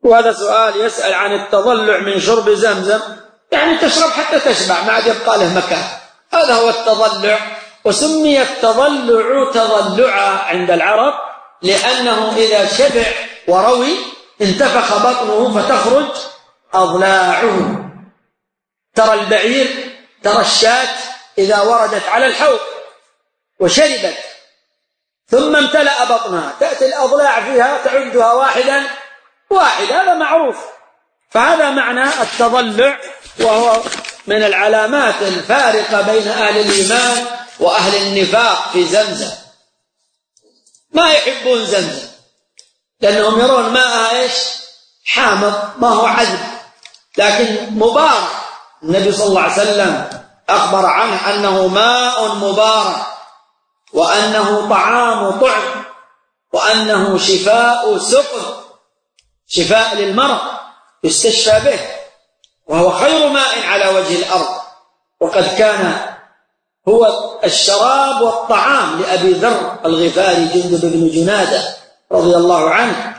وهذا سؤال يسأل عن التضلع من شرب زمزم، يعني تشرب حتى تشبع ما عاد يبقى له مكان، هذا هو التضلع. وسمي التضلع تضلعا عند العرب لأنه إذا شبع وروي انتفخ بطنه فتخرج أضلاعه. ترى البعير، ترى الشاة إذا وردت على الحوض وشربت ثم امتلأ بطنها تأتي الأضلاع فيها تعدها واحدا واحد، هذا معروف. فهذا معنى التضلع، وهو من العلامات الفارقة بين أهل الإيمان وأهل النفاق في زمزم. ما يحبون زمزم لأنهم يرون ماءها إيش؟ حامض، ما هو عذب، لكن مبارك. النبي صلى الله عليه وسلم أخبر عنه أنه ماء مبارك، وأنه طعام طعم، وأنه شفاء سقم، شفاء للمرض يستشفى به، وهو خير ماء على وجه الأرض. وقد كان هو الشراب والطعام لأبي ذر الغفاري جندب بن جنادة رضي الله عنه.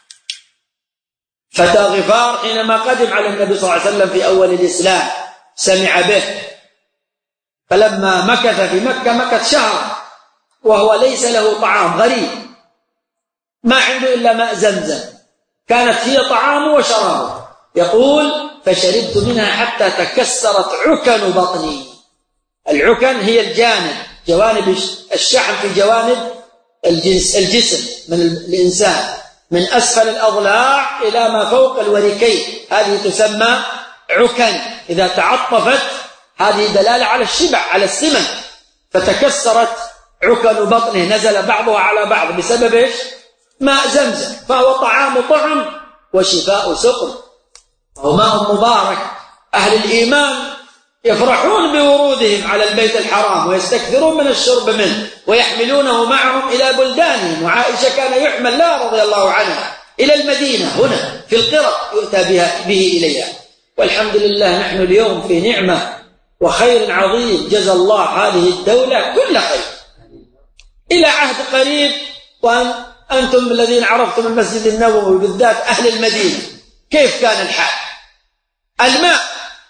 فتى غفار حينما قدم على النبي صلى الله عليه وسلم في أول الإسلام سمع به، فلما مكث في مكة مكث شهر وهو ليس له طعام، غريب، ما عنده إلا ماء زمزم، كانت هي طعامه وشرابه. يقول فشربت منها حتى تكسرت عكن بطني. العكن هي جوانب الشحم في جوانب الجسم من الإنسان، من أسفل الأضلاع إلى ما فوق الوركين، هذه تسمى عكن. إذا تعطفت هذه دلالة على الشبع، على السمن. فتكسرت عكن بطنه، نزل بعضها على بعض بسبب إيش؟ ماء زمزم، فهو طعام طعم وشفاء سقم، وهو ماء مبارك. أهل الإيمان يفرحون بورودهم على البيت الحرام ويستكثرون من الشرب منه ويحملونه معهم إلى بلدانهم. وعائشة كان يحمل لها رضي الله عنها إلى المدينة هنا في القرى يؤتى به إليها. والحمد لله نحن اليوم في نعمة وخير عظيم، جزى الله هذه الدولة كل خير. إلى عهد قريب وأنتم الذين عرفتم المسجد النبوي بالذات أهل المدينة كيف كان الحال؟ الماء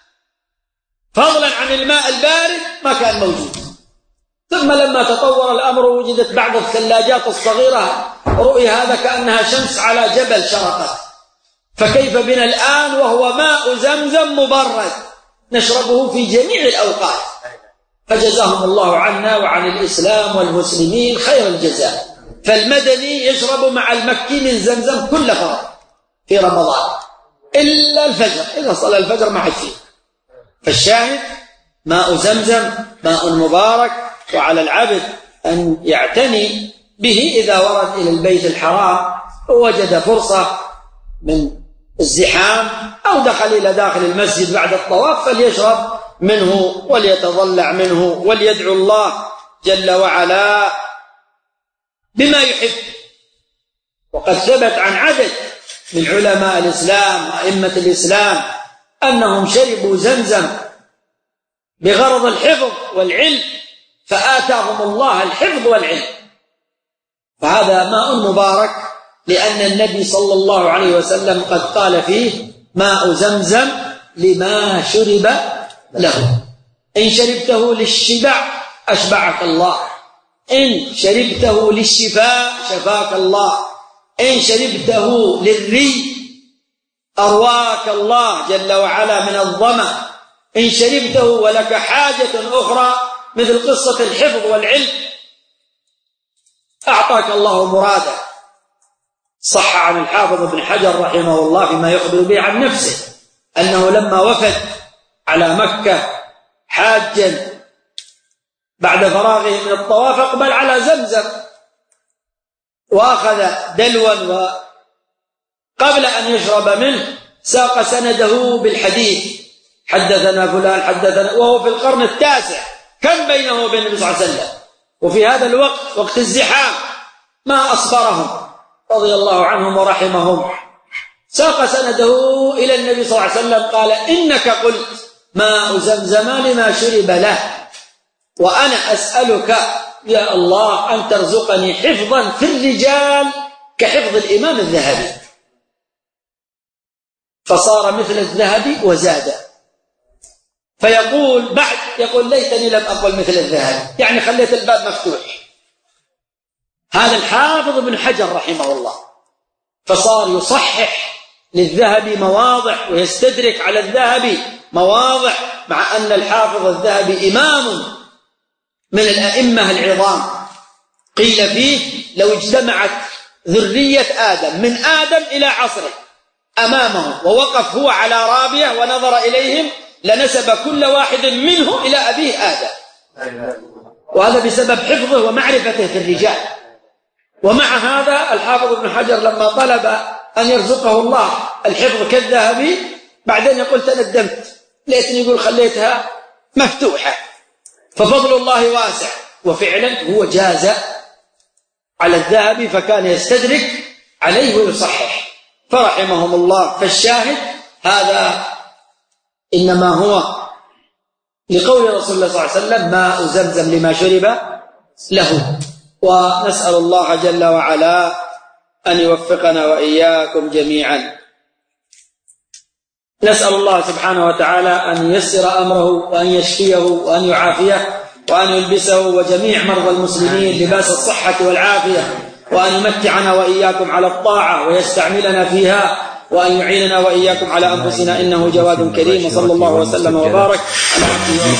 فضلا عن الماء البارد ما كان موجود. ثم لما تطور الأمر وجدت بعض الثلاجات الصغيرة رؤي هذا كأنها شمس على جبل شرقت. فكيف بنا الآن وهو ماء زمزم مبرد نشربه في جميع الأوقات. فجزاهم الله عنا وعن الإسلام والمسلمين خير الجزاء. فالمدني يشرب مع المكي من زمزم كل فرض في رمضان إلا الفجر، إذا صلى الفجر ما حد فيه. فالشاهد ماء زمزم ماء مبارك، وعلى العبد أن يعتني به إذا ورد إلى البيت الحرام ووجد فرصة من الزحام أو دخل إلى داخل المسجد بعد الطواف فليشرب منه وليتضلع منه وليدعو الله جل وعلا بما يحب. وقد ثبت عن عدد من علماء الإسلام وأئمة الإسلام أنهم شربوا زمزم بغرض الحفظ والعلم فآتاهم الله الحفظ والعلم. فهذا ماء مبارك لأن النبي صلى الله عليه وسلم قد قال فيه ماء زمزم لما شرب له. إن شربته للشبع أشبعك الله، إن شربته للشفاء شفاك الله، إن شربته للري أرواك الله جل وعلا من الظمأ، إن شربته ولك حاجة أخرى مثل قصة الحفظ والعلم أعطاك الله مراده. صح عن الحافظ ابن حجر رحمه الله فيما يخبر به عن نفسه أنه لما وفد على مكة حاجا بعد فراغه من الطواف أقبل على زمزم وأخذ دلوا، وقبل أن يشرب منه ساق سنده بالحديث حدثنا فلان حدثنا، وهو في القرن التاسع، كم بينه وبين النبي صلى الله عليه وسلم، وفي هذا الوقت وقت الزحام ما أصبرهم رضي الله عنهم ورحمهم. ساق سنده إلى النبي صلى الله عليه وسلم قال إنك قلت ماء زمزم لما شرب له، وأنا أسألك يا الله أن ترزقني حفظا في الرجال كحفظ الإمام الذهبي. فصار مثل الذهب وزاد. فيقول بعد يقول ليتني لم أقل مثل الذهب، يعني خليت الباب مفتوح. هذا الحافظ ابن حجر رحمه الله، فصار يصحح للذهب مواضع ويستدرك على الذهب مواضع، مع أن الحافظ الذهبي إمام من الأئمة العظام. قيل فيه لو اجتمعت ذرية آدم من آدم إلى عصره أمامه ووقف هو على رابية ونظر إليهم لنسب كل واحد منهم إلى أبيه آدم، وهذا بسبب حفظه ومعرفته في الرجال. ومع هذا الحافظ ابن حجر لما طلب أن يرزقه الله الحفظ كالذهبي بعدين يقول تندمت، ليتني يقول خليتها مفتوحة. ففضل الله واسع، وفعلا هو جاز على الذهبي فكان يستدرك عليه ويصحح، فرحمهم الله. فالشاهد هذا إنما هو لقول رسول الله صلى الله عليه وسلم ماء زمزم لما شرب له. ونسأل الله جل وعلا أن يوفقنا وإياكم جميعا. نسأل الله سبحانه وتعالى أن ييسر أمره وأن يشفيه وأن يعافيه وأن يلبسه وجميع مرضى المسلمين لباس الصحة والعافية، وأن يمتعنا وإياكم على الطاعة ويستعملنا فيها، وأن يعيننا وإياكم على أنفسنا إنه جواد كريم. وصلى الله وسلم وبارك على عبده